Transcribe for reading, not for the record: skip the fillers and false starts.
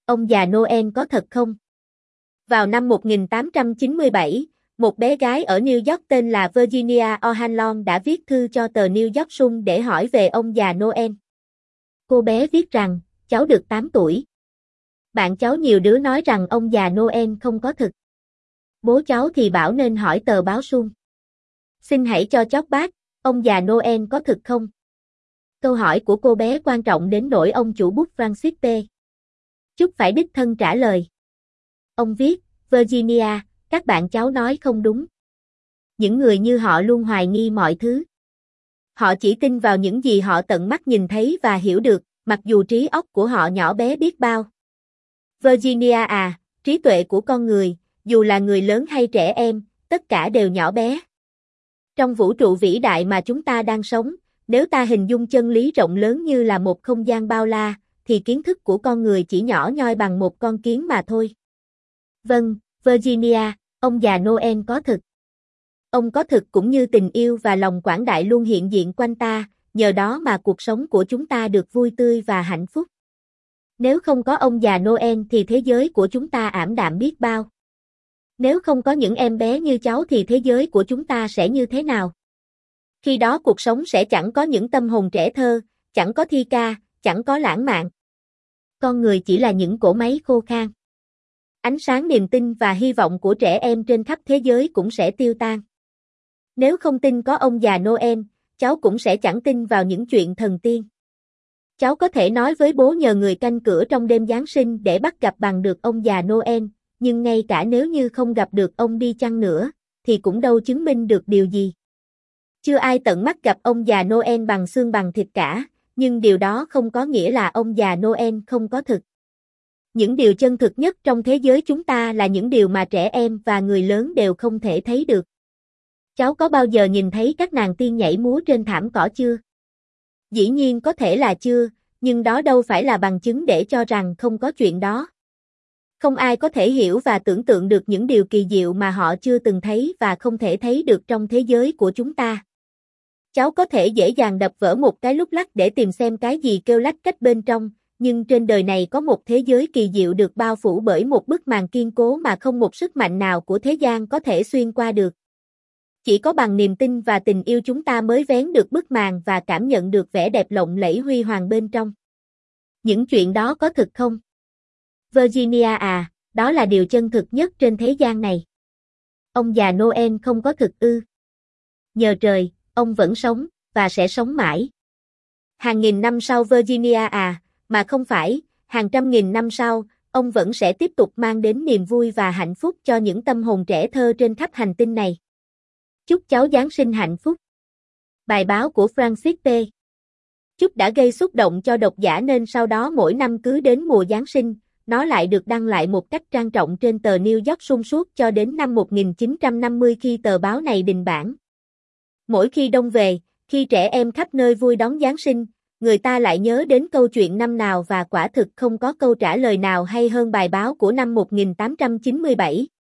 Ông già Noel có thật không? Vào năm 1897, một bé gái ở New York tên là Virginia O'Hanlon đã viết thư cho tờ New York Sun để hỏi về ông già Noel. Cô bé viết rằng, cháu được 8 tuổi. Bạn cháu nhiều đứa nói rằng ông già Noel không có thực. Bố cháu thì bảo nên hỏi tờ báo Sun. Xin hãy cho chót bác, ông già Noel có thực không? Câu hỏi của cô bé quan trọng đến nỗi ông chủ bút Francis P. Chúc phải đích thân trả lời. Ông viết, Virginia, các bạn cháu nói không đúng. Những người như họ luôn hoài nghi mọi thứ. Họ chỉ tin vào những gì họ tận mắt nhìn thấy và hiểu được, mặc dù trí óc của họ nhỏ bé biết bao. Virginia à, trí tuệ của con người, dù là người lớn hay trẻ em, tất cả đều nhỏ bé. Trong vũ trụ vĩ đại mà chúng ta đang sống, nếu ta hình dung chân lý rộng lớn như là một không gian bao la, thì kiến thức của con người chỉ nhỏ nhoi bằng một con kiến mà thôi. Vâng, Virginia, ông già Noel có thực. Ông có thực cũng như tình yêu và lòng quảng đại luôn hiện diện quanh ta, nhờ đó mà cuộc sống của chúng ta được vui tươi và hạnh phúc. Nếu không có ông già Noel thì thế giới của chúng ta ảm đạm biết bao. Nếu không có những em bé như cháu thì thế giới của chúng ta sẽ như thế nào? Khi đó cuộc sống sẽ chẳng có những tâm hồn trẻ thơ, chẳng có thi ca, chẳng có lãng mạn. Con người chỉ là những cỗ máy khô khan. Ánh sáng niềm tin và hy vọng của trẻ em trên khắp thế giới cũng sẽ tiêu tan. Nếu không tin có ông già Noel, cháu cũng sẽ chẳng tin vào những chuyện thần tiên. Cháu có thể nói với bố nhờ người canh cửa trong đêm Giáng sinh để bắt gặp bằng được ông già Noel, nhưng ngay cả nếu như không gặp được ông đi chăng nữa, thì cũng đâu chứng minh được điều gì. Chưa ai tận mắt gặp ông già Noel bằng xương bằng thịt cả, nhưng điều đó không có nghĩa là ông già Noel không có thực. Những điều chân thực nhất trong thế giới chúng ta là những điều mà trẻ em và người lớn đều không thể thấy được. Cháu có bao giờ nhìn thấy các nàng tiên nhảy múa trên thảm cỏ chưa? Dĩ nhiên có thể là chưa, nhưng đó đâu phải là bằng chứng để cho rằng không có chuyện đó. Không ai có thể hiểu và tưởng tượng được những điều kỳ diệu mà họ chưa từng thấy và không thể thấy được trong thế giới của chúng ta. Cháu có thể dễ dàng đập vỡ một cái lúc lắc để tìm xem cái gì kêu lách cách bên trong, nhưng trên đời này có một thế giới kỳ diệu được bao phủ bởi một bức màn kiên cố mà không một sức mạnh nào của thế gian có thể xuyên qua được. Chỉ có bằng niềm tin và tình yêu chúng ta mới vén được bức màn và cảm nhận được vẻ đẹp lộng lẫy huy hoàng bên trong. Những chuyện đó có thực không? Virginia à, đó là điều chân thực nhất trên thế gian này. Ông già Noel không có thực ư? Nhờ trời, ông vẫn sống, và sẽ sống mãi. Hàng nghìn năm sau Virginia à, mà không phải, hàng trăm nghìn năm sau, ông vẫn sẽ tiếp tục mang đến niềm vui và hạnh phúc cho những tâm hồn trẻ thơ trên khắp hành tinh này. Chúc cháu Giáng sinh hạnh phúc. Bài báo của Francis P. Chúc đã gây xúc động cho độc giả nên sau đó mỗi năm cứ đến mùa Giáng sinh, nó lại được đăng lại một cách trang trọng trên tờ New York Sun suốt cho đến năm 1950 khi tờ báo này đình bản. Mỗi khi đông về, khi trẻ em khắp nơi vui đón Giáng sinh, người ta lại nhớ đến câu chuyện năm nào và quả thực không có câu trả lời nào hay hơn bài báo của năm 1897.